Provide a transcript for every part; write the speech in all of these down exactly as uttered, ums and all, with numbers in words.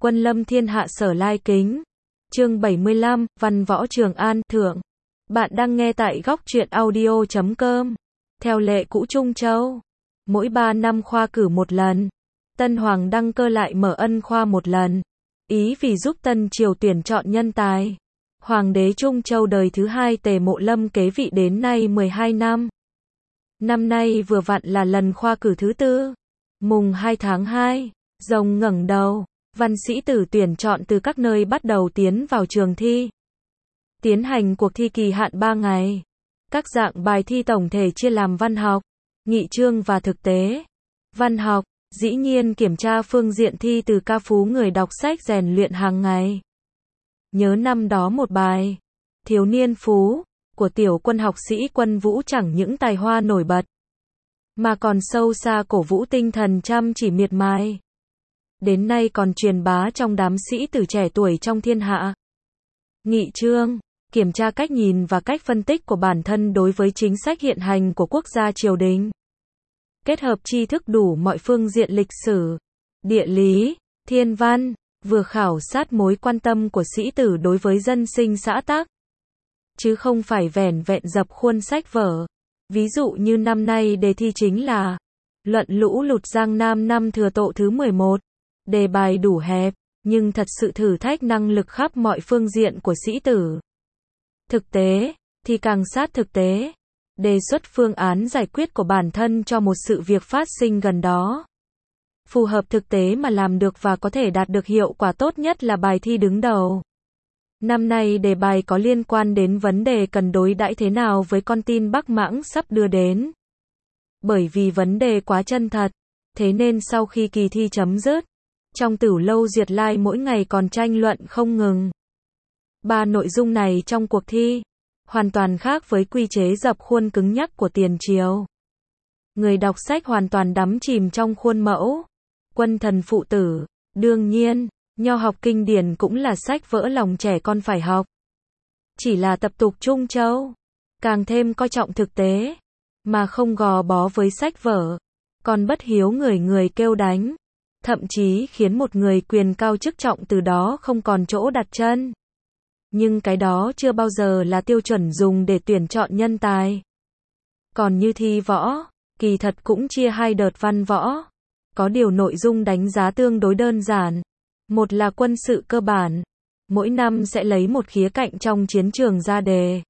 Quân lâm thiên hạ sở lai kính. Chương bảy mươi lăm, Văn võ Trường An, thượng. Bạn đang nghe tại góc truyện audio chấm com. Theo lệ cũ Trung Châu, mỗi ba năm khoa cử một lần. Tân Hoàng đăng cơ lại mở ân khoa một lần. Ý vì giúp Tân Triều tuyển chọn nhân tài. Hoàng đế Trung Châu đời thứ hai Tề Mộ Lâm kế vị đến nay mười hai năm. Năm nay vừa vặn là lần khoa cử thứ tư. Mùng hai tháng hai, rồng ngẩng đầu, văn sĩ tử tuyển chọn từ các nơi bắt đầu tiến vào trường thi. Tiến hành cuộc thi kỳ hạn ba ngày. Các dạng bài thi tổng thể chia làm văn học, nghị chương và thực tế. Văn học, dĩ nhiên kiểm tra phương diện thi từ ca phú người đọc sách rèn luyện hàng ngày. Nhớ năm đó một bài, Thiếu niên phú, của tiểu quân học sĩ Quân Vũ chẳng những tài hoa nổi bật, mà còn sâu xa cổ vũ tinh thần chăm chỉ miệt mài. Đến nay còn truyền bá trong đám sĩ tử trẻ tuổi trong thiên hạ. Nghị chương, kiểm tra cách nhìn và cách phân tích của bản thân đối với chính sách hiện hành của quốc gia triều đình. Kết hợp tri thức đủ mọi phương diện lịch sử, địa lý, thiên văn, vừa khảo sát mối quan tâm của sĩ tử đối với dân sinh xã tắc. Chứ không phải vẻn vẹn dập khuôn sách vở. Ví dụ như năm nay đề thi chính là Luận lũ lụt Giang Nam năm Thừa Tộ thứ mười một. Đề bài đủ hẹp, nhưng thật sự thử thách năng lực khắp mọi phương diện của sĩ tử. Thực tế, thì càng sát thực tế. Đề xuất phương án giải quyết của bản thân cho một sự việc phát sinh gần đó. Phù hợp thực tế mà làm được và có thể đạt được hiệu quả tốt nhất là bài thi đứng đầu. Năm nay đề bài có liên quan đến vấn đề cần đối đãi thế nào với con tin Bắc Mãng sắp đưa đến. Bởi vì vấn đề quá chân thật, thế nên sau khi kỳ thi chấm dứt, trong Tửu Lâu Duyệt Lai mỗi ngày còn tranh luận không ngừng. Ba nội dung này trong cuộc thi, hoàn toàn khác với quy chế dập khuôn cứng nhắc của tiền triều. Người đọc sách hoàn toàn đắm chìm trong khuôn mẫu, quân thần phụ tử, đương nhiên. Nho học kinh điển cũng là sách vỡ lòng trẻ con phải học. Chỉ là tập tục Trung Châu, càng thêm coi trọng thực tế, mà không gò bó với sách vở, còn bất hiếu người người kêu đánh, thậm chí khiến một người quyền cao chức trọng từ đó không còn chỗ đặt chân. Nhưng cái đó chưa bao giờ là tiêu chuẩn dùng để tuyển chọn nhân tài. Còn như thi võ, kỳ thật cũng chia hai đợt văn võ, có điều nội dung đánh giá tương đối đơn giản. Một là quân sự cơ bản, mỗi năm sẽ lấy một khía cạnh trong chiến trường ra đề.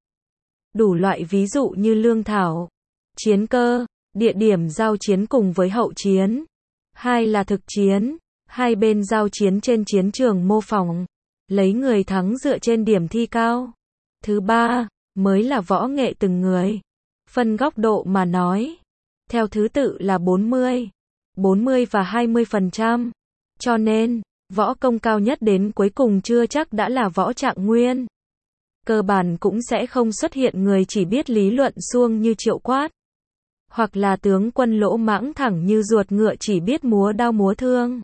Đủ loại ví dụ như lương thảo, chiến cơ, địa điểm giao chiến cùng với hậu chiến. Hai là thực chiến, hai bên giao chiến trên chiến trường mô phỏng, lấy người thắng dựa trên điểm thi cao. Thứ ba, mới là võ nghệ từng người. Phân góc độ mà nói, theo thứ tự là bốn mươi, bốn mươi và hai mươi phần trăm. Cho nên, võ công cao nhất đến cuối cùng chưa chắc đã là võ trạng nguyên. Cơ bản cũng sẽ không xuất hiện người chỉ biết lý luận suông như Triệu Quát. Hoặc là tướng quân lỗ mãng thẳng như ruột ngựa chỉ biết múa đao múa thương.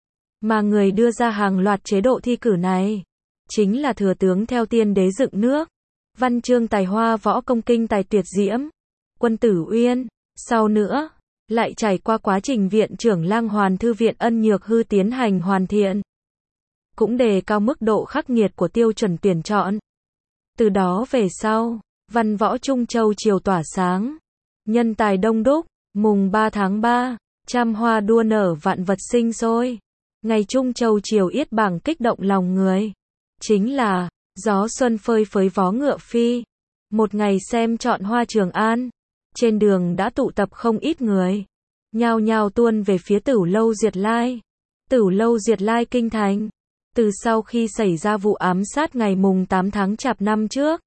Mà người đưa ra hàng loạt chế độ thi cử này, chính là thừa tướng theo tiên đế dựng nước. Văn chương tài hoa võ công kinh tài tuyệt diễm. Quân Tử Uyên, sau nữa lại trải qua quá trình viện trưởng Lang Hoàn Thư viện Ân Nhược Hư tiến hành hoàn thiện. Cũng đề cao mức độ khắc nghiệt của tiêu chuẩn tuyển chọn. Từ đó về sau, văn võ Trung Châu triều tỏa sáng. Nhân tài đông đúc, mùng ba tháng ba, trăm hoa đua nở vạn vật sinh sôi. Ngày Trung Châu triều yết bảng kích động lòng người. Chính là, gió xuân phơi phới vó ngựa phi. Một ngày xem chọn hoa Trường An. Trên đường đã tụ tập không ít người, nhao nhao tuôn về phía Tửu Lâu Duyệt Lai. Tửu Lâu Duyệt Lai kinh thành, từ sau khi xảy ra vụ ám sát ngày mùng tám tháng Chạp năm trước,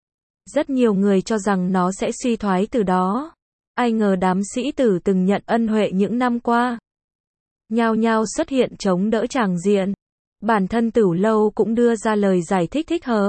rất nhiều người cho rằng nó sẽ suy thoái từ đó. Ai ngờ đám sĩ tử từng nhận ân huệ những năm qua, nhao nhao xuất hiện chống đỡ tràng diện. Bản thân Tửu Lâu cũng đưa ra lời giải thích thích hợp,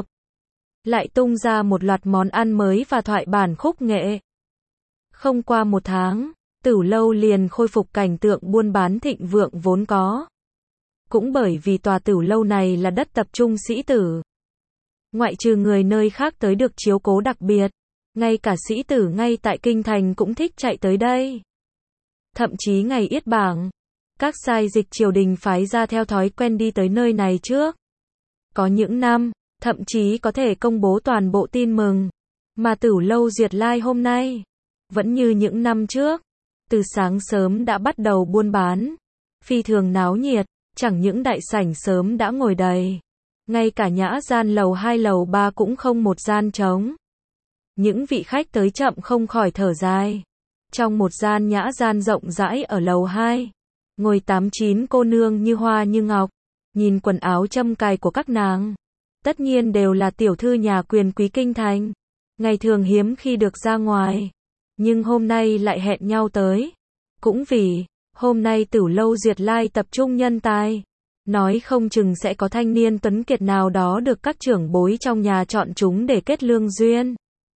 lại tung ra một loạt món ăn mới và thoại bản khúc nghệ. Không qua một tháng, Tửu Lâu liền khôi phục cảnh tượng buôn bán thịnh vượng vốn có. Cũng bởi vì tòa Tửu Lâu này là đất tập trung sĩ tử. Ngoại trừ người nơi khác tới được chiếu cố đặc biệt, ngay cả sĩ tử ngay tại kinh thành cũng thích chạy tới đây. Thậm chí ngày yết bảng, Các sai dịch triều đình phái ra theo thói quen đi tới nơi này trước. Có những năm, thậm chí có thể công bố toàn bộ tin mừng. Mà Tửu Lâu Duyệt Lai hôm nay, vẫn như những năm trước, từ sáng sớm đã bắt đầu buôn bán. Phi thường náo nhiệt, chẳng những đại sảnh sớm đã ngồi đầy. Ngay cả nhã gian lầu hai lầu ba cũng không một gian trống. Những vị khách tới chậm không khỏi thở dài. Trong một gian nhã gian rộng rãi ở lầu hai, ngồi tám chín cô nương như hoa như ngọc. Nhìn quần áo châm cài của các nàng, tất nhiên đều là tiểu thư nhà quyền quý kinh thành. Ngày thường hiếm khi được ra ngoài, nhưng hôm nay lại hẹn nhau tới. Cũng vì, hôm nay Tửu Lâu Duyệt Lai tập trung nhân tài. Nói không chừng sẽ có thanh niên tuấn kiệt nào đó được các trưởng bối trong nhà chọn chúng để kết lương duyên.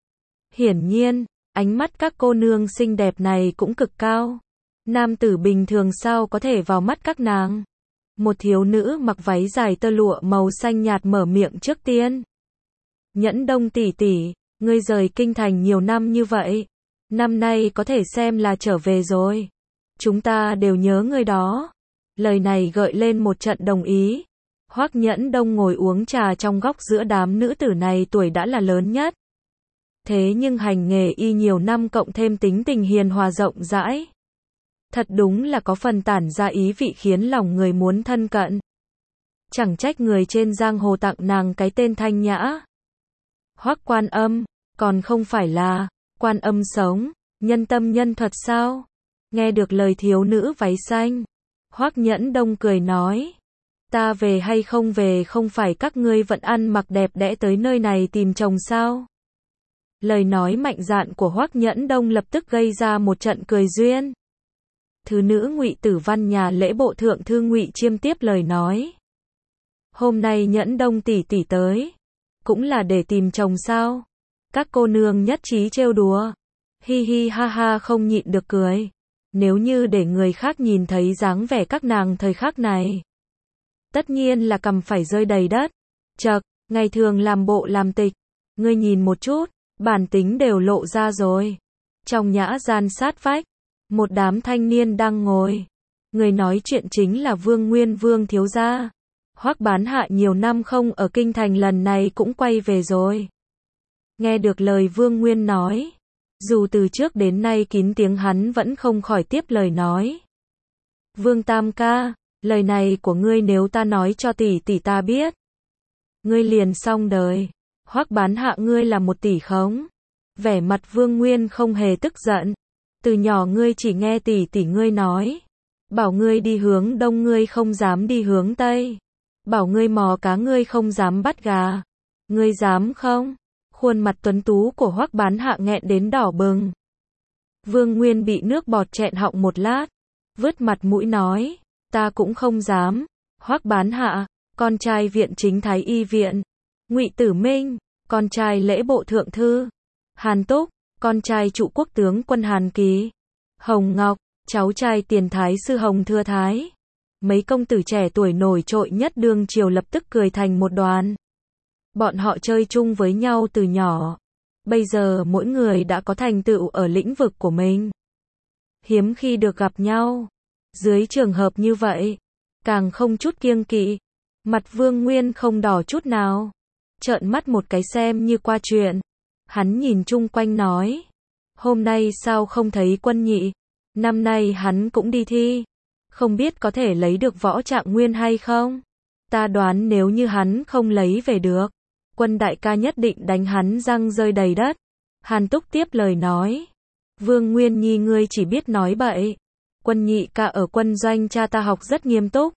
Hiển nhiên, ánh mắt các cô nương xinh đẹp này cũng cực cao. Nam tử bình thường sao có thể vào mắt các nàng. Một thiếu nữ mặc váy dài tơ lụa màu xanh nhạt mở miệng trước tiên. Nhẫn Đông tỷ tỷ, ngươi rời kinh thành nhiều năm như vậy, năm nay có thể xem là trở về rồi. Chúng ta đều nhớ ngươi đó. Lời này gợi lên một trận đồng ý. Hoắc Nhẫn Đông ngồi uống trà trong góc giữa đám nữ tử này, tuổi đã là lớn nhất. Thế nhưng hành nghề y nhiều năm cộng thêm tính tình hiền hòa rộng rãi. Thật đúng là có phần tản ra ý vị khiến lòng người muốn thân cận. Chẳng trách người trên giang hồ tặng nàng cái tên thanh nhã. Hoắc Quan Âm, còn không phải là Quan Âm sống, nhân tâm nhân thuật sao? Nghe được lời thiếu nữ váy xanh, Hoắc Nhẫn Đông cười nói, ta về hay không về không phải các ngươi vẫn ăn mặc đẹp đẽ tới nơi này tìm chồng sao? Lời nói mạnh dạn của Hoắc Nhẫn Đông lập tức gây ra một trận cười duyên. Thứ nữ Ngụy Tử Văn nhà lễ bộ thượng thư Ngụy Chiêm tiếp lời nói, hôm nay Nhẫn Đông tỷ tỷ tới, cũng là để tìm chồng sao? Các cô nương nhất trí trêu đùa, hi hi ha ha không nhịn được cười. Nếu như để người khác nhìn thấy dáng vẻ các nàng thời khắc này, tất nhiên là cằm phải rơi đầy đất. Chậc, ngày thường làm bộ làm tịch, ngươi nhìn một chút, bản tính đều lộ ra rồi. Trong nhã gian sát vách, một đám thanh niên đang ngồi. Người nói chuyện chính là Vương Nguyên Vương thiếu gia. Hoắc Bán Hạ nhiều năm không ở kinh thành, lần này cũng quay về rồi. Nghe được lời Vương Nguyên nói, dù từ trước đến nay kín tiếng, hắn vẫn không khỏi tiếp lời nói. Vương Tam ca, lời này của ngươi nếu ta nói cho tỷ tỷ ta biết, ngươi liền xong đời. Hoắc Bán Hạ, ngươi là một tỷ khống. Vẻ mặt Vương Nguyên không hề tức giận. Từ nhỏ ngươi chỉ nghe tỷ tỷ ngươi nói, bảo ngươi đi hướng đông ngươi không dám đi hướng tây, bảo ngươi mò cá ngươi không dám bắt gà. Ngươi dám không? Khuôn mặt tuấn tú của Hoắc Bán Hạ nghẹn đến đỏ bừng. Vương Nguyên bị nước bọt chẹn họng một lát, vứt mặt mũi nói, ta cũng không dám. Hoắc Bán Hạ, con trai viện chính thái y viện. Ngụy Tử Minh, con trai lễ bộ thượng thư. Hàn Túc, con trai trụ quốc tướng quân Hàn Kỳ. Hồng Ngọc, cháu trai tiền thái sư Hồng Thừa Thái. Mấy công tử trẻ tuổi nổi trội nhất đương triều lập tức cười thành một đoàn. Bọn họ chơi chung với nhau từ nhỏ. Bây giờ mỗi người đã có thành tựu ở lĩnh vực của mình. Hiếm khi được gặp nhau. Dưới trường hợp như vậy, càng không chút kiêng kỵ. Mặt Vương Nguyên không đỏ chút nào. Trợn mắt một cái xem như qua chuyện. Hắn nhìn chung quanh nói, hôm nay sao không thấy Quân nhị? Năm nay hắn cũng đi thi. Không biết có thể lấy được võ trạng nguyên hay không? Ta đoán nếu như hắn không lấy về được, Quân đại ca nhất định đánh hắn răng rơi đầy đất. Hàn Túc tiếp lời nói, Vương Nguyên nhi ngươi chỉ biết nói bậy. Quân nhị ca ở quân doanh cha ta học rất nghiêm túc.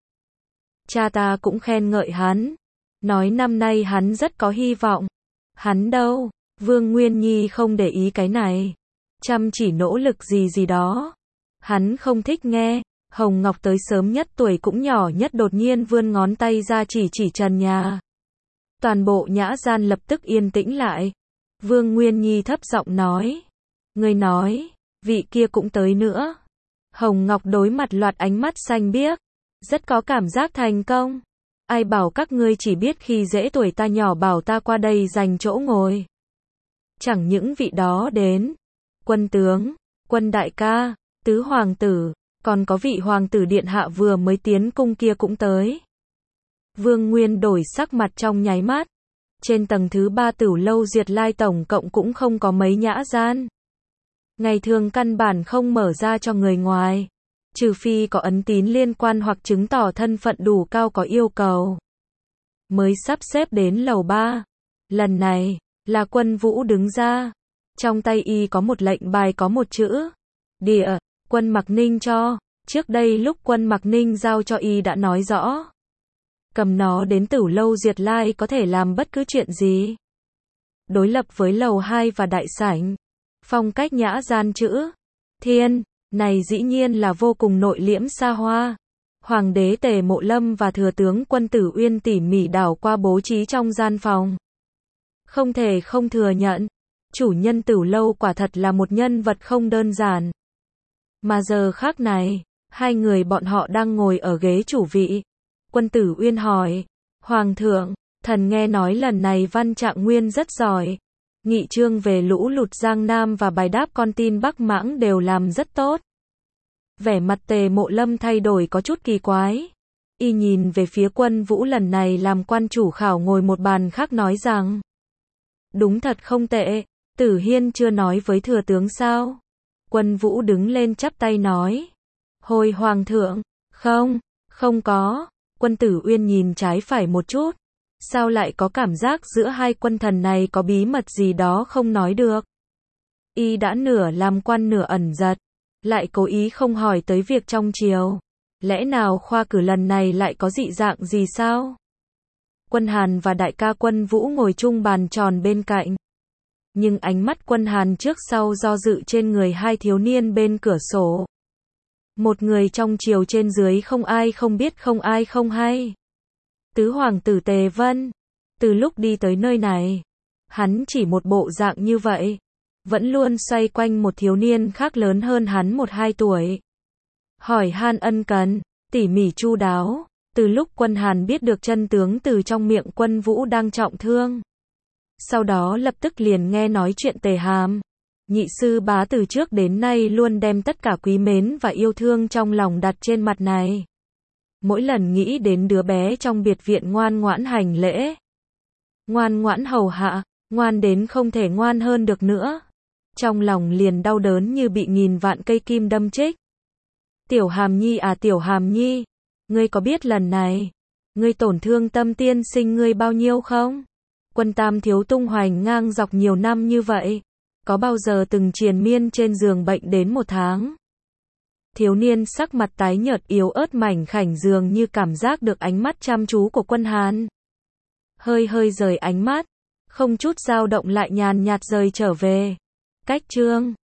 Cha ta cũng khen ngợi hắn, nói năm nay hắn rất có hy vọng. Hắn đâu? Vương Nguyên nhi không để ý cái này, chăm chỉ nỗ lực gì gì đó. Hắn không thích nghe. Hồng Ngọc tới sớm nhất, tuổi cũng nhỏ nhất, đột nhiên vươn ngón tay ra chỉ chỉ trần nhà. Toàn bộ nhã gian lập tức yên tĩnh lại. Vương Nguyên nhi thấp giọng nói, ngươi nói, vị kia cũng tới nữa. Hồng Ngọc đối mặt loạt ánh mắt xanh biếc, rất có cảm giác thành công. Ai bảo các ngươi chỉ biết khi dễ tuổi ta nhỏ bảo ta qua đây giành chỗ ngồi. Chẳng những vị đó đến, Quân tướng, Quân đại ca, tứ hoàng tử, Còn có vị hoàng tử điện hạ vừa mới tiến cung kia cũng tới. Vương Nguyên đổi sắc mặt trong nháy mắt. Trên tầng thứ ba Tửu lâu Duyệt Lai tổng cộng cũng không có mấy nhã gian. Ngày thường căn bản không mở ra cho người ngoài. Trừ phi có ấn tín liên quan hoặc chứng tỏ thân phận đủ cao có yêu cầu. Mới sắp xếp đến lầu ba. Lần này, là Quân Vũ đứng ra. Trong tay y có một lệnh bài có một chữ. Địa, Quân Mặc Ninh cho. Trước đây lúc Quân Mặc Ninh giao cho y đã nói rõ. Cầm nó đến Tửu lâu Duyệt Lai có thể làm bất cứ chuyện gì. Đối lập với lầu hai và đại sảnh. Phong cách nhã gian chữ. Thiên, này dĩ nhiên là vô cùng nội liễm xa hoa. Hoàng đế Tề Mộ Lâm và thừa tướng Quân Tử Uyên tỉ mỉ đảo qua bố trí trong gian phòng. Không thể không thừa nhận, chủ nhân Tửu lâu quả thật là một nhân vật không đơn giản. Mà giờ khác này, hai người bọn họ đang ngồi ở ghế chủ vị. Quân Tử Uyên hỏi, Hoàng thượng, thần nghe nói lần này Văn Trạng Nguyên rất giỏi. Nghị chương về lũ lụt Giang Nam và bài đáp con tin Bắc Mãng đều làm rất tốt. Vẻ mặt Tề Mộ Lâm thay đổi có chút kỳ quái. Y nhìn về phía Quân Vũ lần này làm quan chủ khảo ngồi một bàn khác nói rằng. Đúng thật không tệ, Tử Hiên chưa nói với thừa tướng sao? Quân Vũ đứng lên chắp tay nói. Hồi Hoàng thượng, không, không có. Quân Tử Uyên nhìn trái phải một chút. Sao lại có cảm giác giữa hai quân thần này có bí mật gì đó không nói được? Y đã nửa làm quan nửa ẩn giật. Lại cố ý không hỏi tới việc trong triều. Lẽ nào khoa cử lần này lại có dị dạng gì sao? Quân Hàn và đại ca Quân Vũ ngồi chung bàn tròn bên cạnh. Nhưng ánh mắt Quân Hàn trước sau do dự trên người hai thiếu niên bên cửa sổ. Một người trong triều trên dưới không ai không biết không ai không hay. Tứ hoàng tử Tề Vân. Từ lúc đi tới nơi này, hắn chỉ một bộ dạng như vậy. Vẫn luôn xoay quanh một thiếu niên khác lớn hơn hắn một hai tuổi. Hỏi han ân cần, tỉ mỉ chu đáo. Từ lúc Quân Hàn biết được chân tướng từ trong miệng Quân Vũ đang trọng thương. Sau đó lập tức liền nghe nói chuyện Tề Hàm. Nhị sư bá từ trước đến nay luôn đem tất cả quý mến và yêu thương trong lòng đặt trên mặt này. Mỗi lần nghĩ đến đứa bé trong biệt viện ngoan ngoãn hành lễ. Ngoan ngoãn hầu hạ, ngoan đến không thể ngoan hơn được nữa. Trong lòng liền đau đớn như bị nghìn vạn cây kim đâm chích. Tiểu Hàm Nhi à Tiểu Hàm Nhi, ngươi có biết lần này, ngươi tổn thương tâm tiên sinh ngươi bao nhiêu không? Quân Tam thiếu tung hoành ngang dọc nhiều năm như vậy, có bao giờ từng triền miên trên giường bệnh đến một tháng? Thiếu niên sắc mặt tái nhợt yếu ớt mảnh khảnh dường như cảm giác được ánh mắt chăm chú của Quân Hàn. Hơi hơi rời ánh mắt, không chút dao động lại nhàn nhạt rời trở về. Cách chương